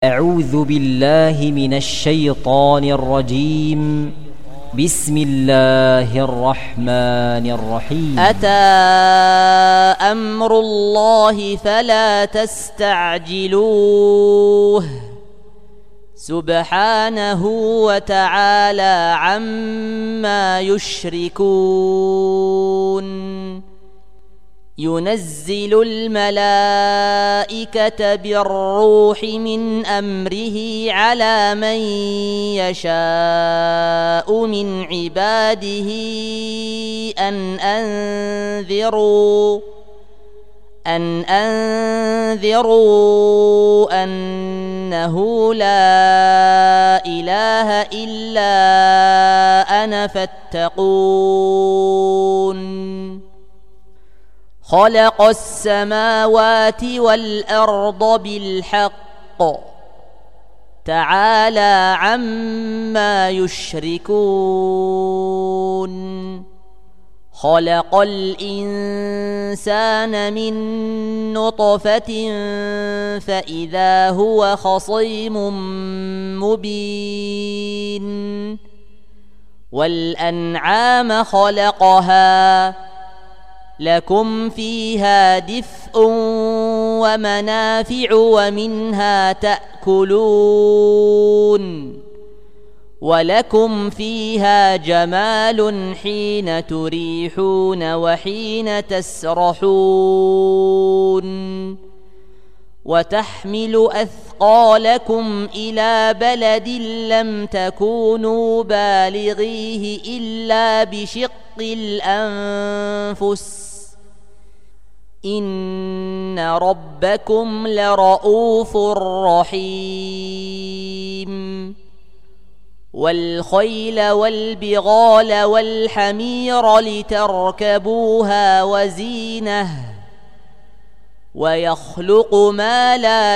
أعوذ بالله من الشيطان الرجيم. بسم الله الرحمن الرحيم. أتى أمر الله فلا تستعجلوه سبحانه وتعالى عما يشركون. ينزل الملائكة بالروح من أمره على من يشاء من عباده أن أنذروا أنه لا إله إلا أنا فاتقون. خلق السماوات والأرض بالحق تعالى عما يشركون. خلق الإنسان من نطفة فإذا هو خصيم مبين. والأنعام خلقها لكم فيها دفء ومنافع ومنها تأكلون. ولكم فيها جمال حين تريحون وحين تسرحون. وتحمل أثقالكم إلى بلد لم تكونوا بالغيه إلا بشق الأنفس إن ربكم لرؤوف رحيم. والخيل والبغال والحمير لتركبوها وزينة ويخلق ما لا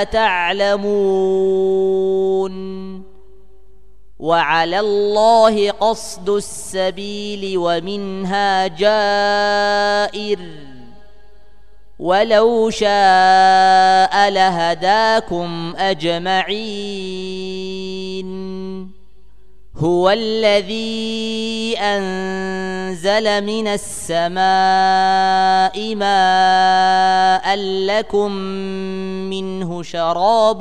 تعلمون. وعلى الله قصد السبيل ومنها جائر ولو شاء لهداكم أجمعين. هو الذي أنزل من السماء ماء لكم منه شراب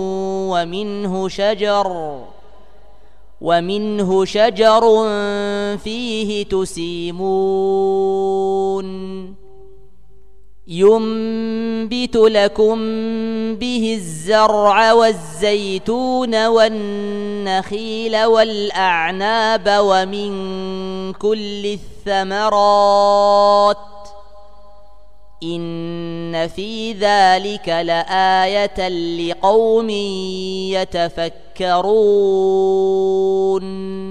ومنه شجر فيه تسيمون. ينبت لكم به الزرع والزيتون والنخيل والأعناب ومن كل الثمرات إن في ذلك لآية لقوم يتفكرون.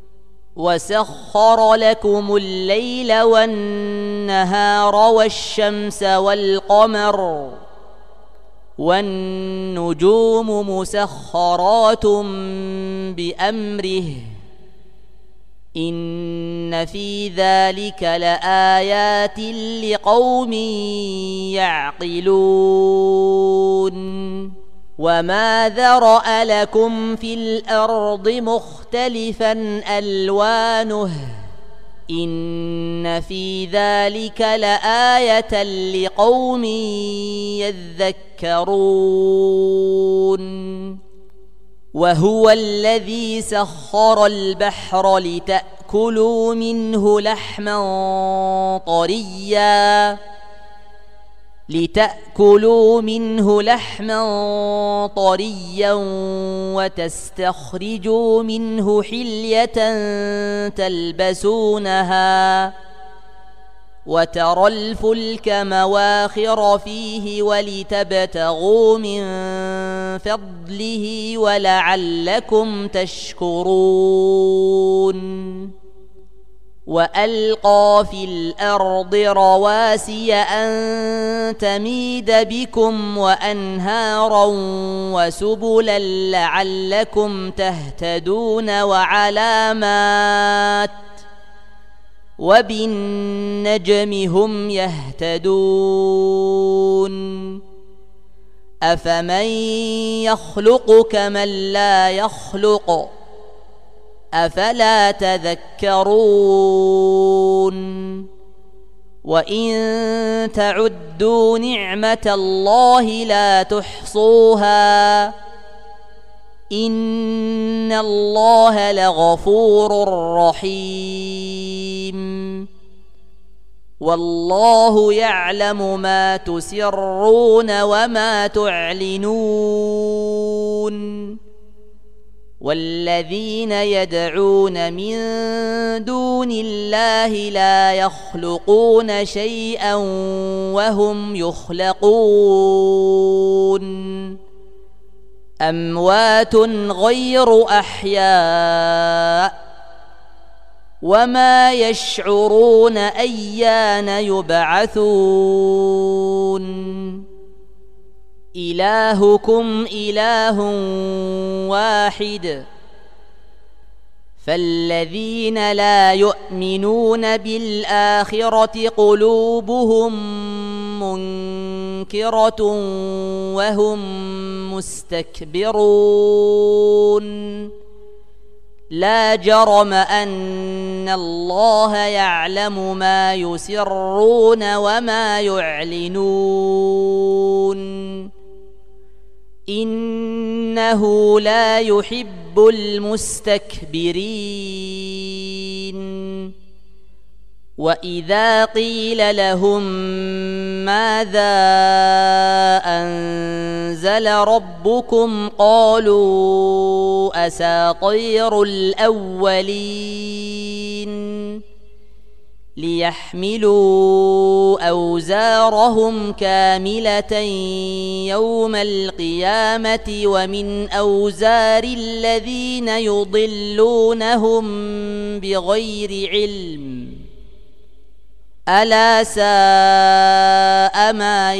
وسخر لكم الليل والنهار والشمس والقمر والنجوم مسخرات بأمره إن في ذلك لآيات لقوم يعقلون. وما ذرأ لكم في الأرض مختلفا ألوانه إن في ذلك لآية لقوم يذكرون. وهو الذي سخر البحر لتأكلوا منه لحما طريا وتستخرجوا منه حلية تلبسونها وترى الفلك مواخر فيه ولتبتغوا من فضله ولعلكم تشكرون. وألقى في الأرض رواسي أن تميد بكم وأنهارا وسبلا لعلكم تهتدون وعلامات وبالنجم هم يهتدون. أفمن يخلق كمن لا يخلق أفلا تذكرون وإن تعدوا نعمة الله لا تحصوها إن الله لغفور رحيم والله يعلم ما تسرون وما تعلنون والذين يدعون من دون الله لا يخلقون شيئا وهم يخلقون أموات غير أحياء وما يشعرون أيان يبعثون إلهكم إله واحد فالذين لا يؤمنون بالآخرة قلوبهم منكرة وهم مستكبرون لا جرم أن الله يعلم ما يسرون وما يعلنون إنه لا يحب المستكبرين وإذا قيل لهم ماذا أنزل ربكم قالوا أساطير الأولين ليحملوا أوزارهم كاملة يوم القيامة ومن أوزار الذين يضلونهم بغير علم ألا ساء ما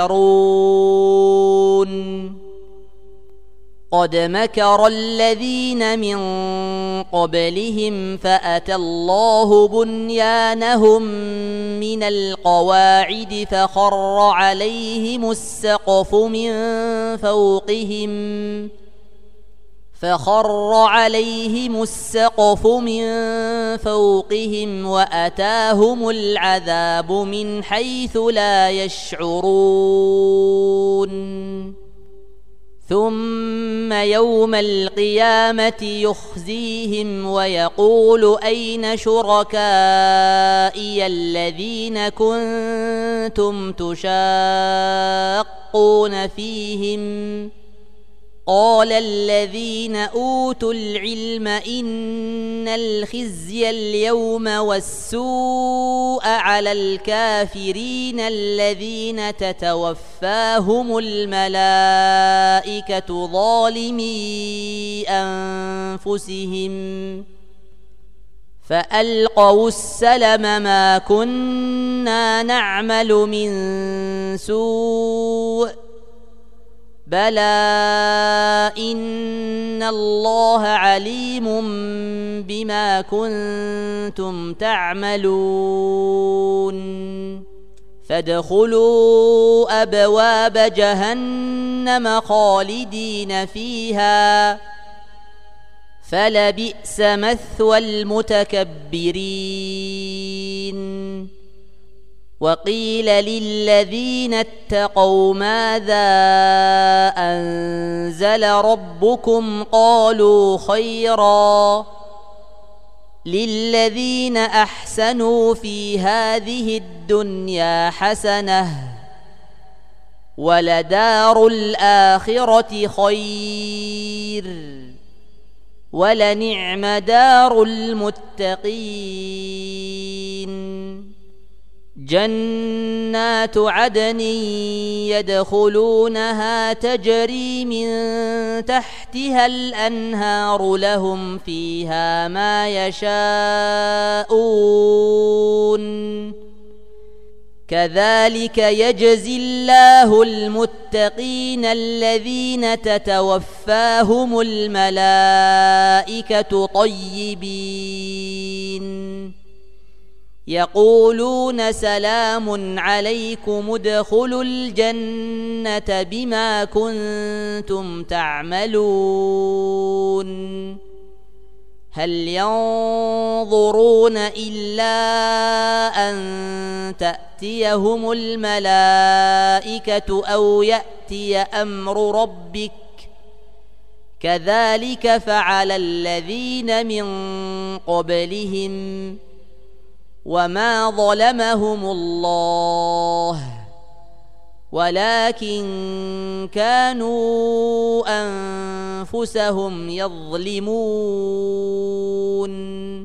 يزرون قد مكر الذين من قبلهم فأتى الله بنيانهم من القواعد فخر عليهم السقف من فوقهم وأتاهم العذاب من حيث لا يشعرون ثم يوم القيامة يخزيهم ويقول أين شركائي الذين كنتم تشاقون فيهم قال الذين أوتوا العلم إن الخزي اليوم والسوء على الكافرين الذين تتوفاهم الملائكة ظالمي أنفسهم فألقوا السلم ما كنا نعمل من سوء بلى إن الله عليم بما كنتم تعملون فادخلوا أبواب جهنم خالدين فيها فلبئس مثوى المتكبرين وقيل للذين اتقوا ماذا أنزل ربكم قالوا خيرا للذين أحسنوا في هذه الدنيا حسنة ولدار الآخرة خير ولنعم دار المتقين جنات عدن يدخلونها تجري من تحتها الأنهار لهم فيها ما يشاءون كذلك يجزي الله المتقين الذين تتوفاهم الملائكة طيبين يقولون سلام عليكم ادخلوا الجنة بما كنتم تعملون هل ينظرون إلا أن تأتيهم الملائكة أو يأتي أمر ربك كذلك فعل الذين من قبلهم وما ظلمهم الله ولكن كانوا أنفسهم يظلمون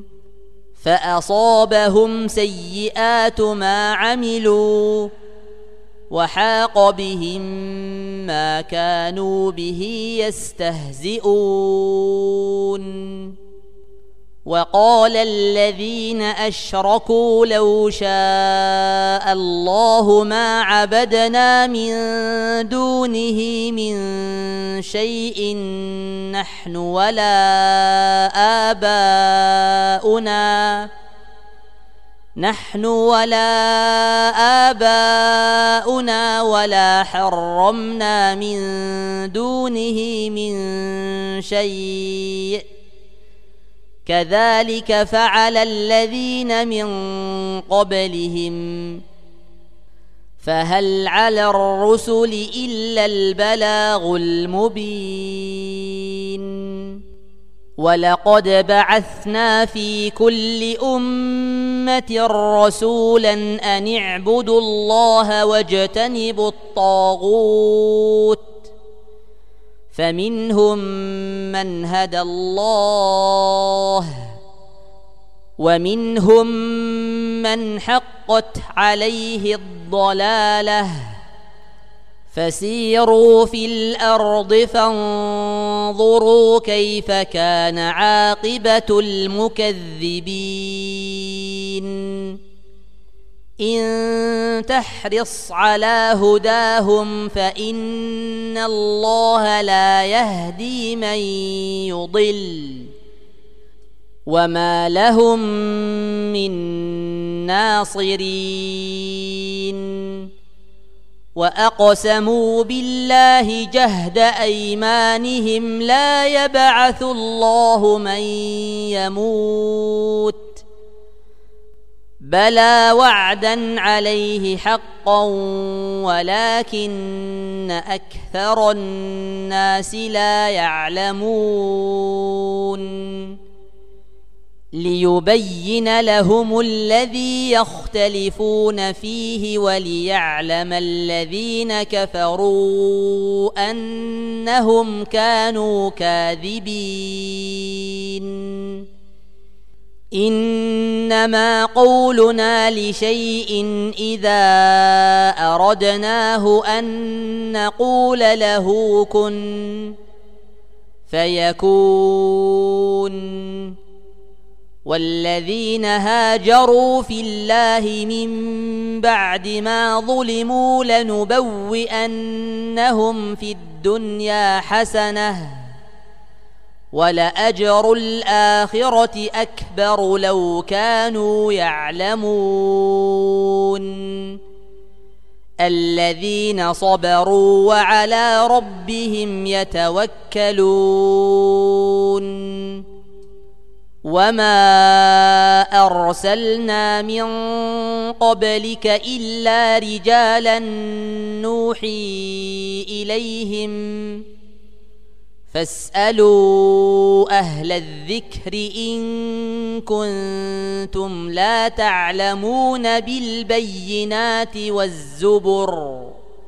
فأصابهم سيئات ما عملوا وحاق بهم ما كانوا به يستهزئون وقال الذين أشركوا لو شاء الله ما عبدنا من دونه من شيء نحن ولا آباؤنا ولا حرمنا من دونه من شيء كذلك فعل الذين من قبلهم فهل على الرسل إلا البلاغ المبين ولقد بعثنا في كل أمة رسولا أن اعبدوا الله واجتنبوا الطاغوت فمنهم من هدى الله ومنهم من حقت عليه الضلالة فسيروا في الأرض فانظروا كيف كان عاقبة المكذبين إن تحرص على هداهم فإن الله لا يهدي من يضل وما لهم من ناصرين وأقسموا بالله جهد أيمانهم لا يبعث الله من يموت بلى وعدا عليه حقا ولكن أكثر الناس لا يعلمون ليبين لهم الذي يختلفون فيه وليعلم الذين كفروا أنهم كانوا كاذبين إنما قولنا لشيء إذا أردناه أن نقول له كن فيكون والذين هاجروا في الله من بعد ما ظلموا لنبوئنهم في الدنيا حسنة ولأجر الآخرة أكبر لو كانوا يعلمون الذين صبروا وعلى ربهم يتوكلون وما أرسلنا من قبلك إلا رجالا نوحي إليهم فاسألوا أهل الذكر إن كنتم لا تعلمون بالبينات والزبر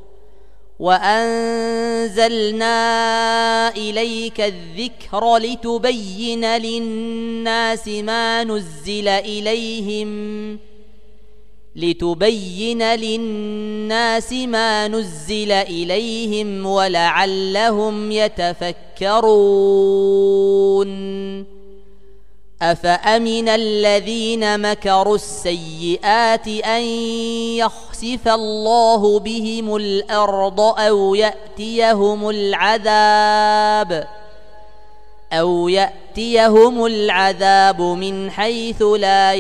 وأنزلنا إليك الذكر لتبين للناس ما نزل إليهم ولعلهم يتفكرون أفأمن الذين مكروا السيئات أن يخسف الله بهم الأرض أو يأتيهم العذاب أو يأتيهم العذاب من حيث لا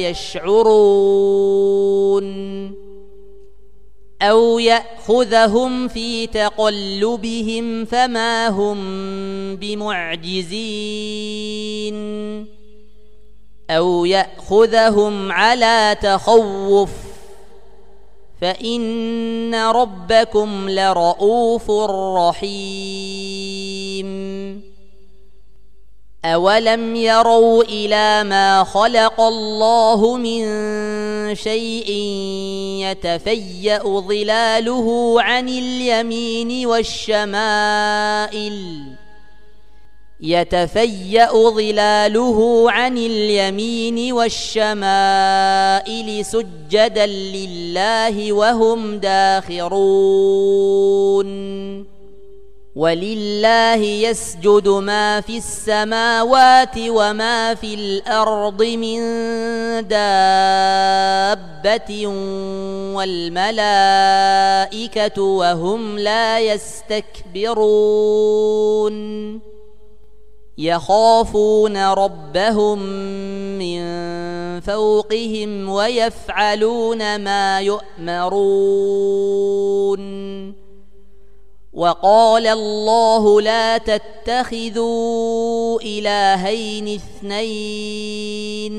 يشعرون أو يأخذهم في تقلبهم فما هم بمعجزين أو يأخذهم على تخوف فإن ربكم لرؤوف رحيم أولم يروا إلى ما خلق الله من شيء يتفيأ ظلاله عن اليمين والشمائل سجدا لله وهم داخرون ولله يسجد ما في السماوات وما في الأرض من دابة والملائكة وهم لا يستكبرون يخافون ربهم من فوقهم ويفعلون ما يؤمرون وقال الله لا تتخذوا إلهين اثنين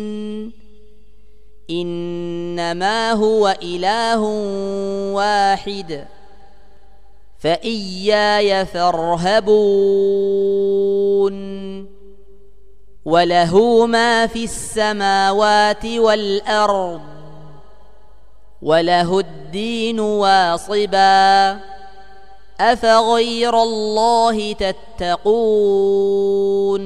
إنما هو إله واحد فإياي فارهبون وله ما في السماوات والأرض وله الدين واصبا أفغير الله تتقون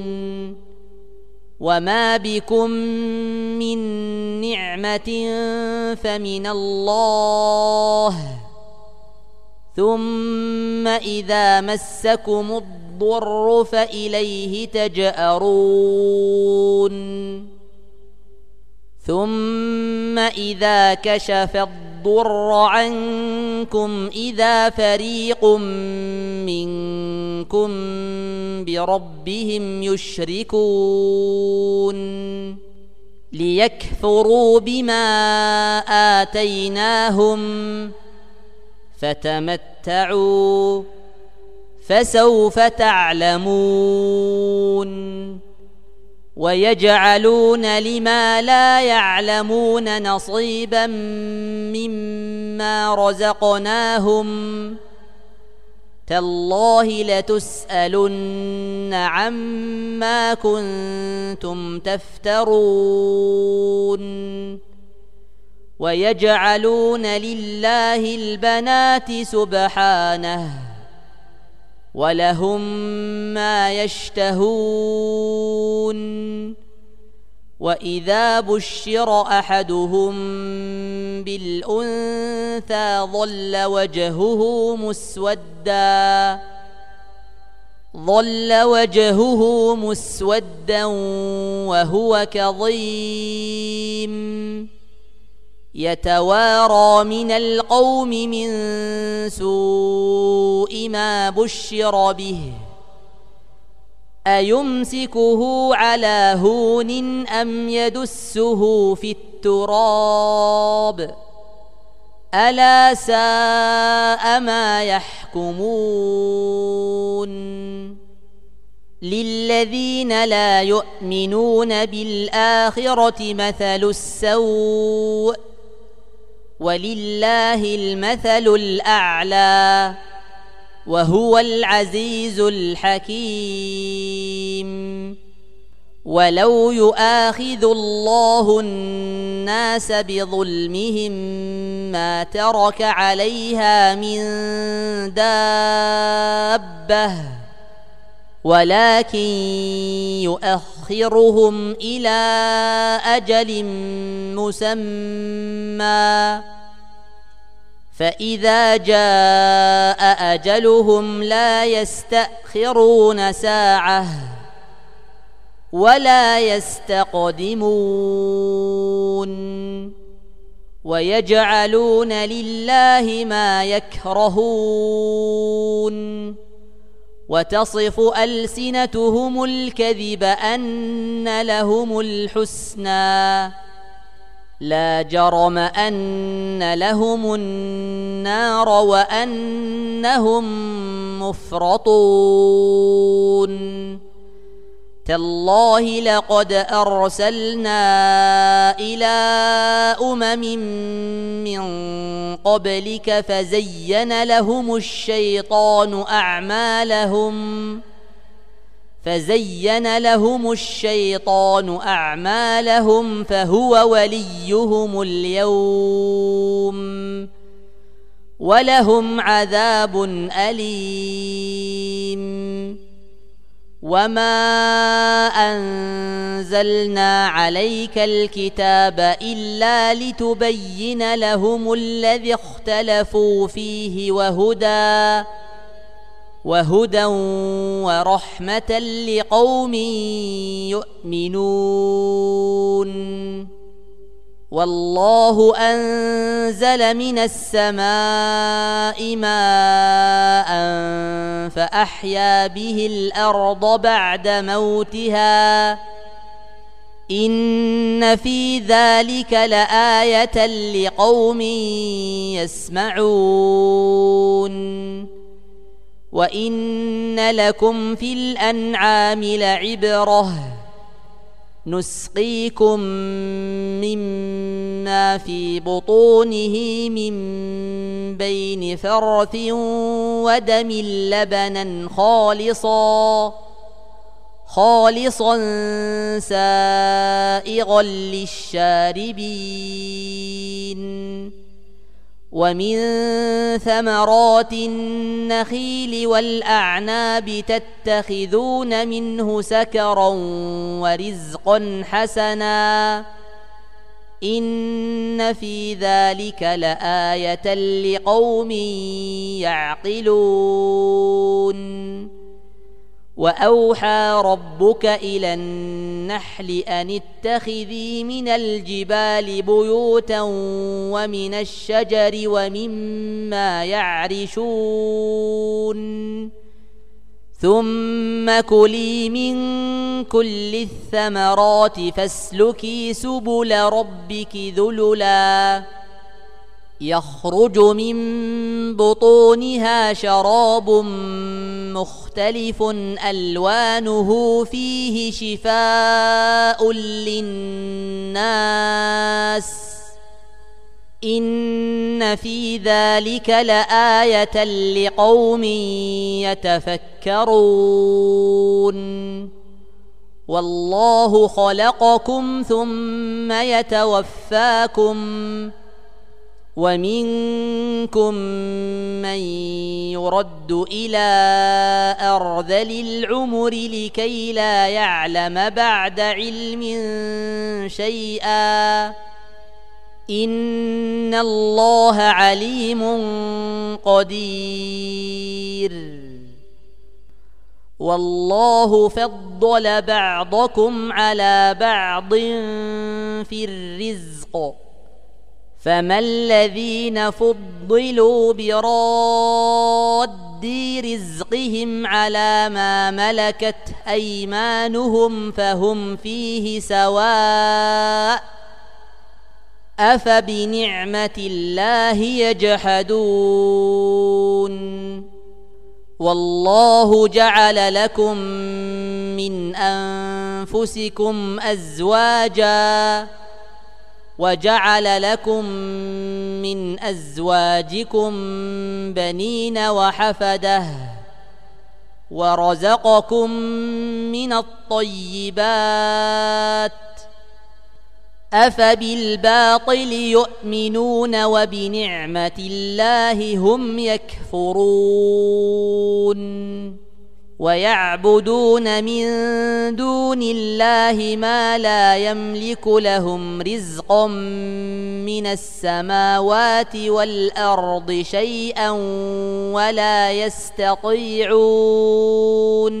وما بكم من نعمة فمن الله ثم إذا مسكم الضر فإليه تجأرون ثم إذا كشف الضر عنكم إذا فريق منكم بربهم يشركون ليكفروا بما آتيناهم فتمتعوا فسوف تعلمون ويجعلون لما لا يعلمون نصيبا مما رزقناهم تالله لتسألن عما كنتم تفترون ويجعلون لله البنات سبحانه ولهم ما يشتهون وإذا بشر أحدهم بالأنثى ظل وجهه مسودا وهو كظيم يتوارى من القوم من سوء ما بشر به أيمسكه على هون أم يدسه في التراب ألا ساء ما يحكمون للذين لا يؤمنون بالآخرة مثل السوء ولله المثل الأعلى وهو العزيز الحكيم ولو يؤاخذ الله الناس بظلمهم ما ترك عليها من دابة ولكن يؤخرهم إلى أجل مسمى فإذا جاء أجلهم لا يستأخرون ساعة ولا يستقدمون ويجعلون لله ما يكرهون وتصف ألسنتهم الكذب أن لهم الحسنى لا جرم أن لهم النار وأنهم مفرطون تالله لقد أرسلنا إلى أمم من قبلك فزين لهم الشيطان أعمالهم فهو وليهم اليوم ولهم عذاب أليم وما أنزلنا عليك الكتاب إلا لتبين لهم الذي اختلفوا فيه وهدى ورحمة لقوم يؤمنون والله أنزل من السماء ماء فأحيا به الأرض بعد موتها إن في ذلك لآية لقوم يسمعون وإن لكم في الأنعام لعبرة نسقيكم مما في بطونه من بين فرث ودم لبنا خالصا سائغا للشاربين ومن ثمرات النخيل والأعناب تتخذون منه سكرا ورزقا حسنا إن في ذلك لآية لقوم يعقلون وأوحى ربك إلى النحل أن اتخذي من الجبال بيوتا ومن الشجر ومما يعرشون ثم كلي من كل الثمرات فاسلكي سبل ربك ذللا يخرج من بطونها شراب مختلف ألوانه فيه شفاء للناس إن في ذلك لآية لقوم يتفكرون والله خلقكم ثم يتوفاكم ومنكم من يرد إلى أرذل العمر لكي لا يعلم بعد علم شيئا إن الله عليم قدير والله فضل بعضكم على بعض في الرزق فما الذين فضلوا براد رزقهم على ما ملكت أيمانهم فهم فيه سواء أفبنعمة الله يجحدون والله جعل لكم من أنفسكم أزواجا وجعل لكم من أزواجكم بنين وحفدة ورزقكم من الطيبات أفبالباطل يؤمنون وبنعمة الله هم يكفرون ويعبدون من دون الله ما لا يملك لهم رزقا من السماوات والأرض شيئا ولا يستطيعون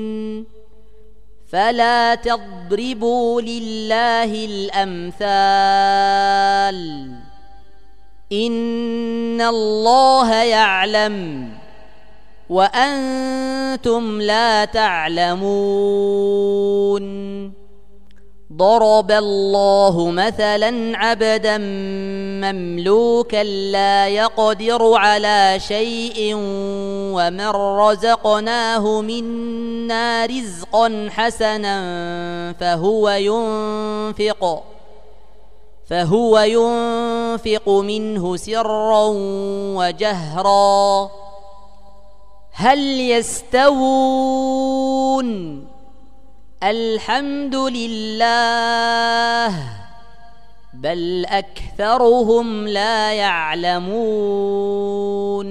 فلا تضربوا لله الأمثال إن الله يعلم وأنتم لا تعلمون ضرب الله مثلا عبدا مملوكا لا يقدر على شيء ومن رزقناه منا رزقا حسنا فهو ينفق منه سرا وجهرا هل يستوون الحمد لله بل أكثرهم لا يعلمون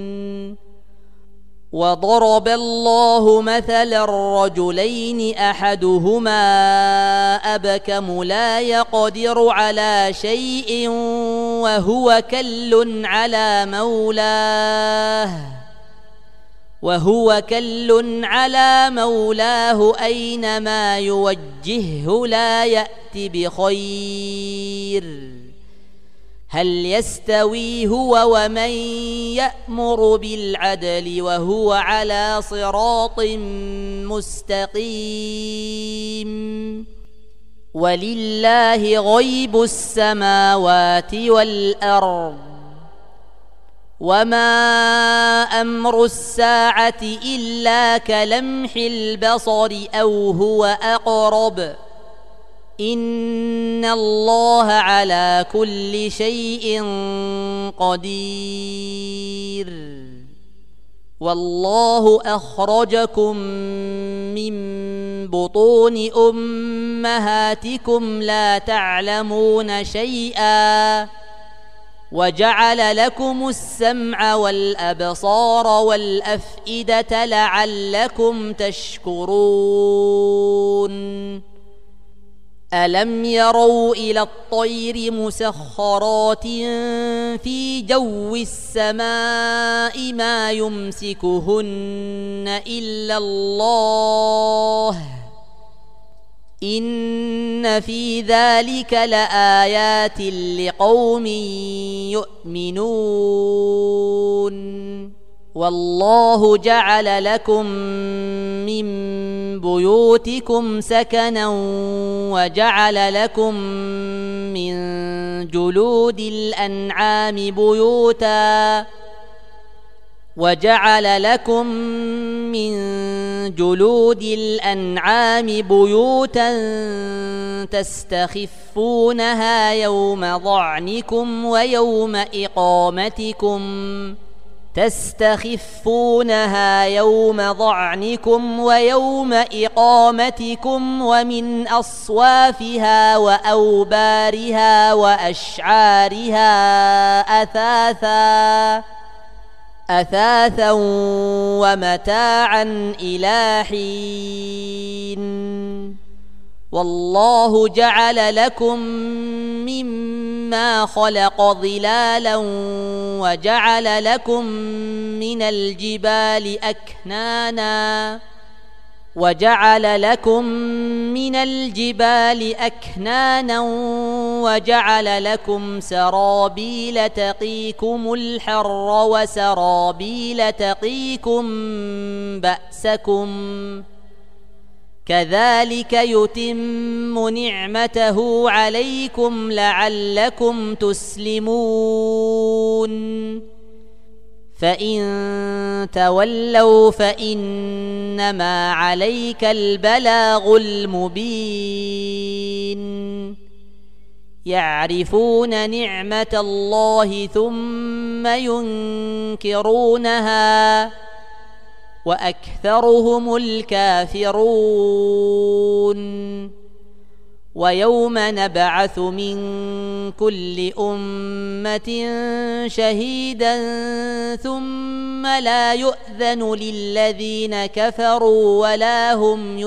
وضرب الله مثلا رجلين أحدهما أبكم لا يقدر على شيء وهو كل على مولاه أينما يوجهه لا يأت بخير هل يستوي هو ومن يأمر بالعدل وهو على صراط مستقيم ولله غيب السماوات والأرض وما أمر الساعة إلا كلمح البصر أو هو أقرب إن الله على كل شيء قدير والله أخرجكم من بطون أمهاتكم لا تعلمون شيئا وجعل لكم السمع والأبصار والأفئدة لعلكم تشكرون ألم يروا إلى الطير مسخرات في جو السماء ما يمسكهن إلا الله إن في ذلك لآيات لقوم يؤمنون والله جعل لكم من بيوتكم سكنا وجعل لكم من جلود الأنعام بيوتا تستخفونها يوم ضعنكم ويوم إقامتكم ومن أصوافها وأوبارها وأشعارها أثاثا ومتاعا إلى حين والله جعل لكم مما خلق ظلالا وجعل لكم من الجبال أكنانا وجعل لكم سرابيل تقيكم الحر وسرابيل تقيكم بأسكم كذلك يتم نعمته عليكم لعلكم تسلمون فإن تولوا فإنما عليك البلاغ المبين يعرفون نعمة الله ثم ينكرونها وأكثرهم الكافرون ويوم نبعث من كل أمة شهيدا ثم لا يؤذن للذين كفروا ولا هم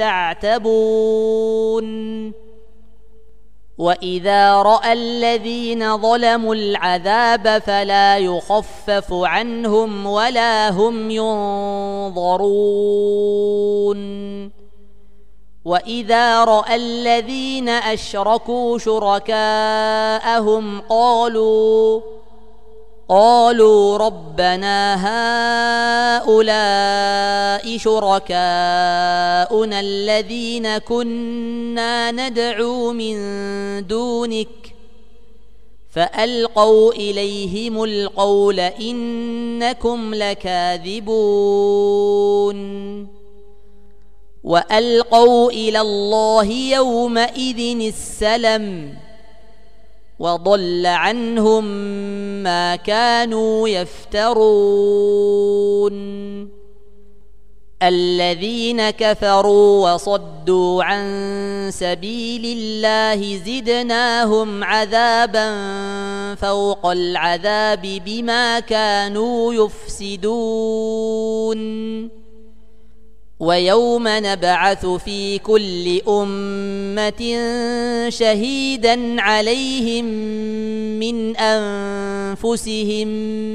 يستعتبون وإذا رأى الذين ظلموا العذاب فلا يخفف عنهم ولا هم ينظرون وإذا رأى الذين أشركوا شركاءهم قالوا ربنا هؤلاء شركاؤنا الذين كنا ندعو من دونك فألقوا إليهم القول إنكم لكاذبون وألقوا إلى الله يومئذ السلم وضل عنهم ما كانوا يفترون الذين كفروا وصدوا عن سبيل الله زدناهم عذابا فوق العذاب بما كانوا يفسدون ويوم نبعث في كل أمة شهيدا عليهم من أنفسهم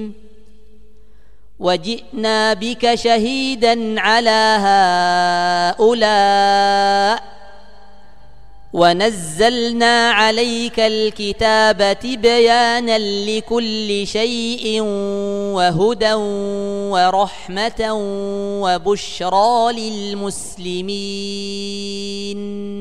وجئنا بك شهيدا على هؤلاء ونزلنا عليك الكتاب تبيانا لكل شيء وهدى ورحمة وبشرى للمسلمين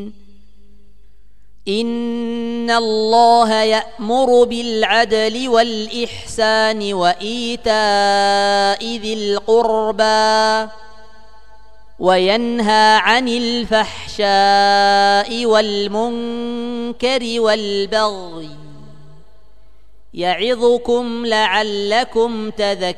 إن الله يأمر بالعدل والإحسان وإيتاء ذي القربى وينهى عن الفحشاء والمنكر والبغي يعظكم لعلكم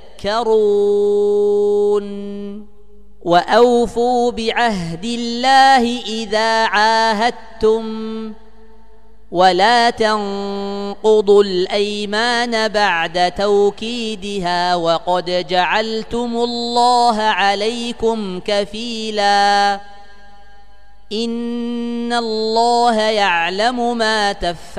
تذكرون وأوفوا بعهد الله إذا عاهدتم ولا تنقضوا الأيمان بعد توكيدها وقد جعلتم الله عليكم كفيلا إن الله يعلم ما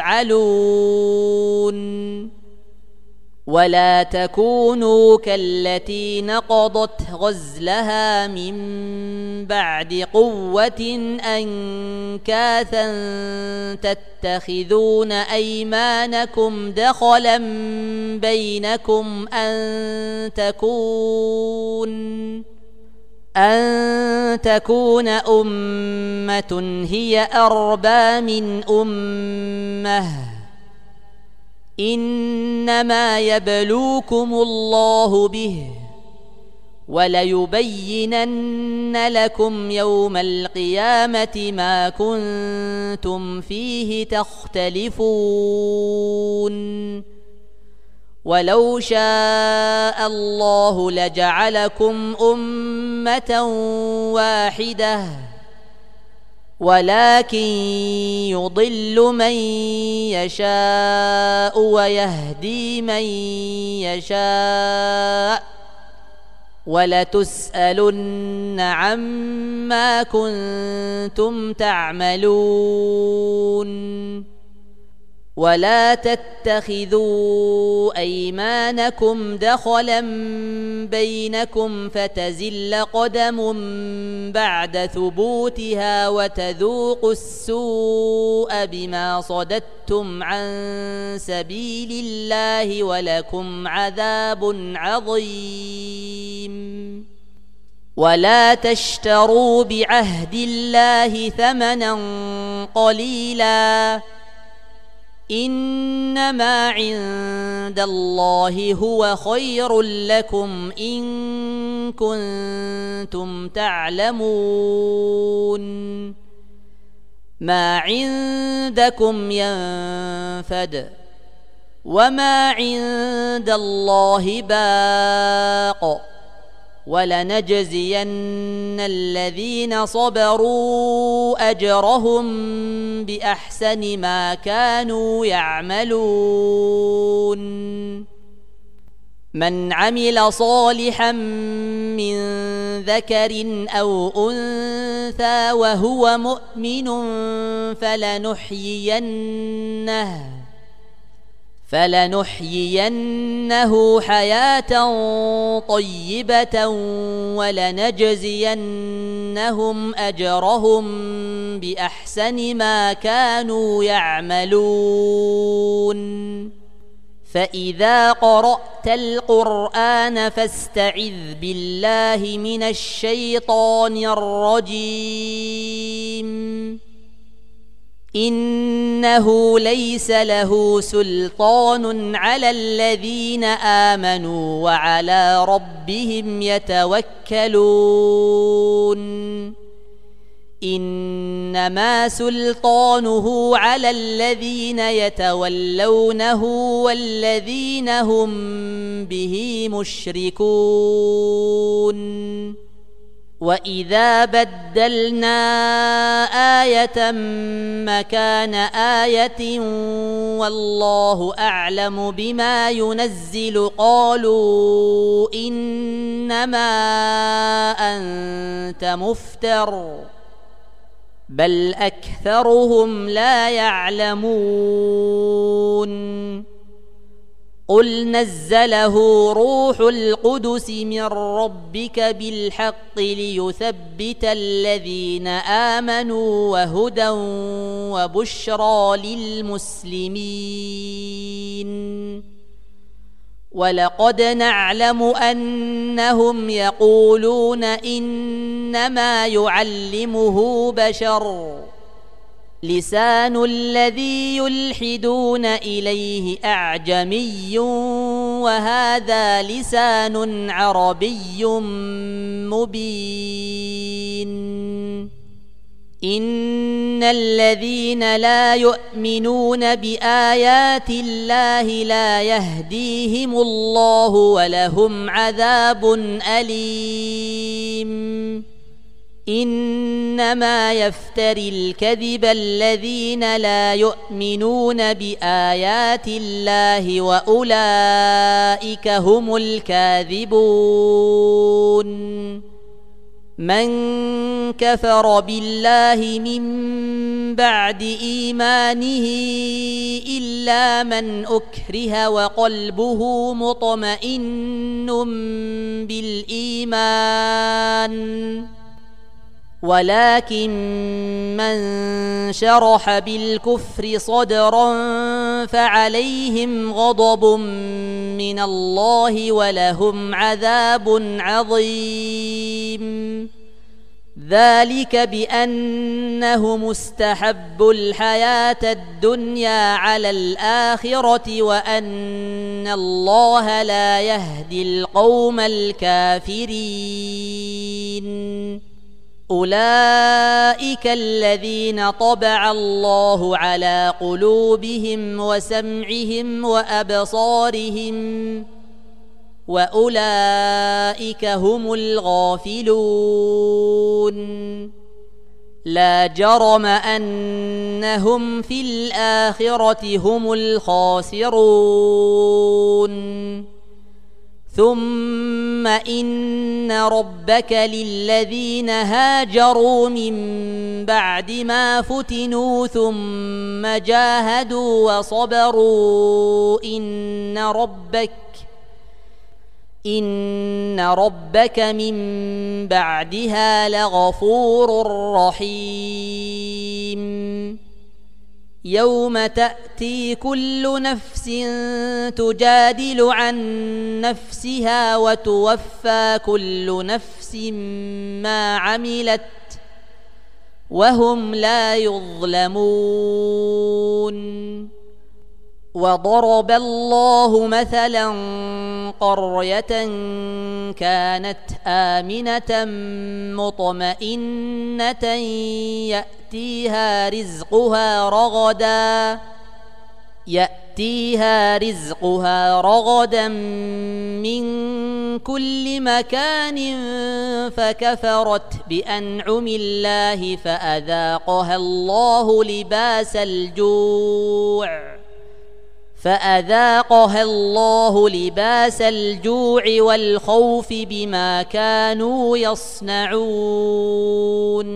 تفعلون ولا تكونوا كالتي نقضت غزلها من بعد قوة أنكاثا تتخذون أيمانكم دخلا بينكم أن تكون أمة هي أربى من أمة إنما يبلوكم الله به وليبينن لكم يوم القيامة ما كنتم فيه تختلفون ولو شاء الله لجعلكم أمة واحدة ولكن يضل من يشاء ويهدي من يشاء ولتسألن عما كنتم تعملون ولا تتخذوا أيمانكم دخلا بينكم فتزل قدم بعد ثبوتها وتذوقوا السوء بما صددتم عن سبيل الله ولكم عذاب عظيم ولا تشتروا بعهد الله ثمنا قليلا إنما عند الله هو خير لكم إن كنتم تعلمون ما عندكم ينفد وما عند الله باق ولنجزين الذين صبروا أجرهم بأحسن ما كانوا يعملون من عمل صالحا من ذكر أو أنثى وهو مؤمن فلنحيينه حياة طيبة ولنجزينهم أجرهم بأحسن ما كانوا يعملون فإذا قرأت القرآن فاستعذ بالله من الشيطان الرجيم إنه ليس له سلطان على الذين آمنوا وعلى ربهم يتوكلون إنما سلطانه على الذين يتولونه والذين هم به مشركون وإذا بدلنا آية مكان آية والله أعلم بما ينزل قالوا إنما أنت مفتر بل أكثرهم لا يعلمون قل نزله روح القدس من ربك بالحق ليثبت الذين آمنوا وهدى وبشرى للمسلمين ولقد نعلم أنهم يقولون إنما يعلمه بشر لسان الذي يلحدون إليه أعجمي وهذا لسان عربي مبين إن الذين لا يؤمنون بآيات الله لا يهديهم الله ولهم عذاب أليم إنما يفتري الكذب الذين لا يؤمنون بآيات الله وأولئك هم الكاذبون من كفر بالله من بعد إيمانه إلا من أكره وقلبه مطمئن بالإيمان ولكن من شرح بالكفر صدرا فعليهم غضب من الله ولهم عذاب عظيم ذلك بأنه مستحب الحياة الدنيا على الآخرة وأن الله لا يهدي القوم الكافرين أولئك الذين طبع الله على قلوبهم وسمعهم وأبصارهم وأولئك هم الغافلون لا جرم أنهم في الآخرة هم الخاسرون ثم إن ربك للذين هاجروا من بعد ما فتنوا ثم جاهدوا وصبروا إن ربك من بعدها لغفور رحيم يوم تأتي كل نفس تجادل عن نفسها وتوفى كل نفس ما عملت وهم لا يظلمون وضرب الله مثلا قرية كانت آمنة مطمئنة يأتيها رزقها رغدا من كل مكان فكفرت بأنعم الله فأذاقها الله لباس الجوع والخوف بما كانوا يصنعون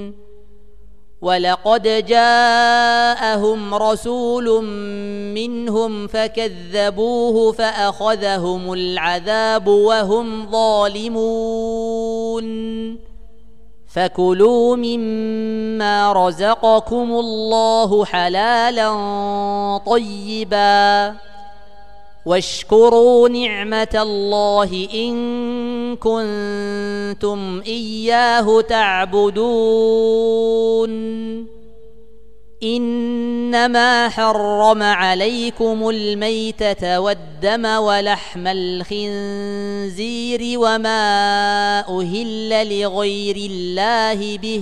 ولقد جاءهم رسول منهم فكذبوه فأخذهم العذاب وهم ظالمون فكلوا مما رزقكم الله حلالا طيبا واشكروا نعمة الله إن كنتم إياه تعبدون إنما حرم عليكم الميتة والدم ولحم الخنزير وما أهل لغير الله به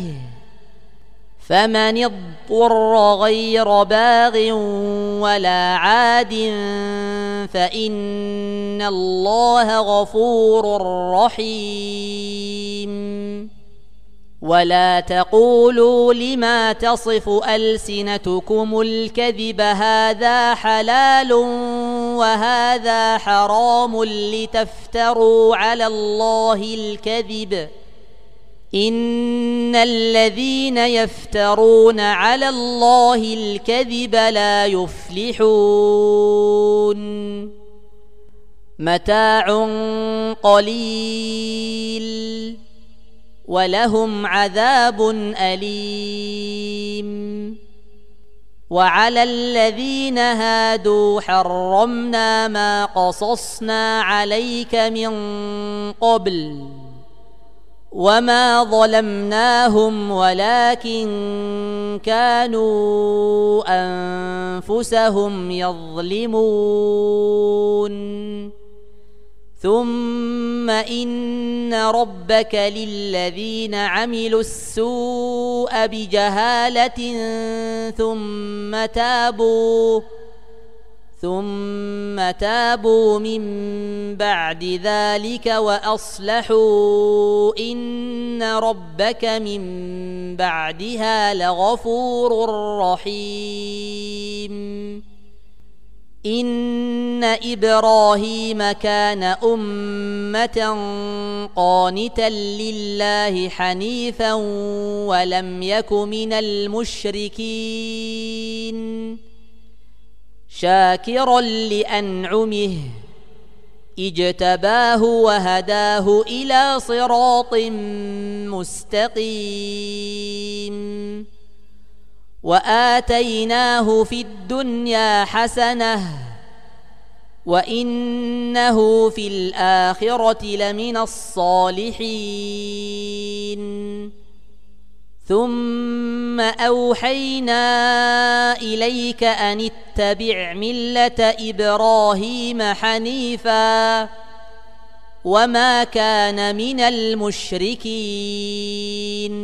فمن اضطر غير باغ ولا عاد فإن الله غفور رحيم ولا تقولوا لما تصف ألسنتكم الكذب هذا حلال وهذا حرام لتفتروا على الله الكذب إن الذين يفترون على الله الكذب لا يفلحون متاع قليل ولهم عذاب أليم وعلى الذين هادوا حرمنا ما قصصنا عليك من قبل وما ظلمناهم ولكن كانوا أنفسهم يظلمون ثم إن ربك للذين عملوا السوء بجهالة ثم تابوا من بعد ذلك وأصلحوا إن ربك من بعدها لغفور رحيم إن إبراهيم كان أمة قانتا لله حنيفا ولم يك من المشركين شاكرا لأنعمه اجتباه وهداه إلى صراط مستقيم وآتيناه في الدنيا حسنة وإنه في الآخرة لمن الصالحين ثم أوحينا إليك أن اتبع ملة إبراهيم حنيفا وما كان من المشركين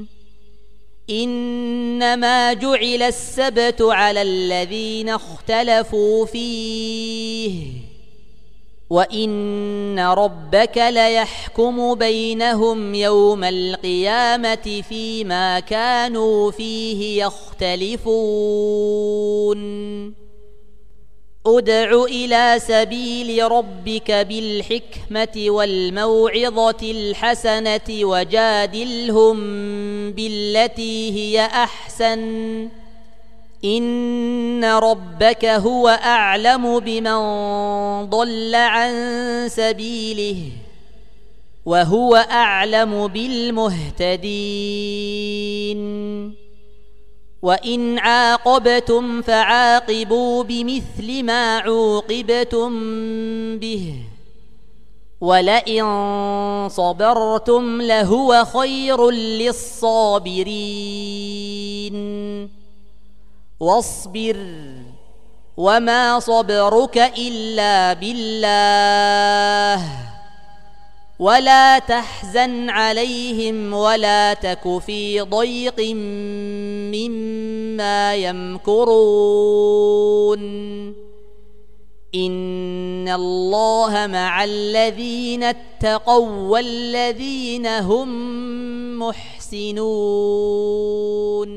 إنما جعل السبت على الذين اختلفوا فيه وإن ربك ليحكم بينهم يوم القيامة فيما كانوا فيه يختلفون ادع إلى سبيل ربك بالحكمة والموعظة الحسنة وجادلهم بالتي هي أحسن إن ربك هو أعلم بمن ضل عن سبيله وهو أعلم بالمهتدين وإن عاقبتم فعاقبوا بمثل ما عوقبتم به ولئن صبرتم لهو خير للصابرين واصبر وما صبرك إلا بالله ولا تحزن عليهم ولا تك في ضيق مما يمكرون إن الله مع الذين اتقوا والذين هم محسنون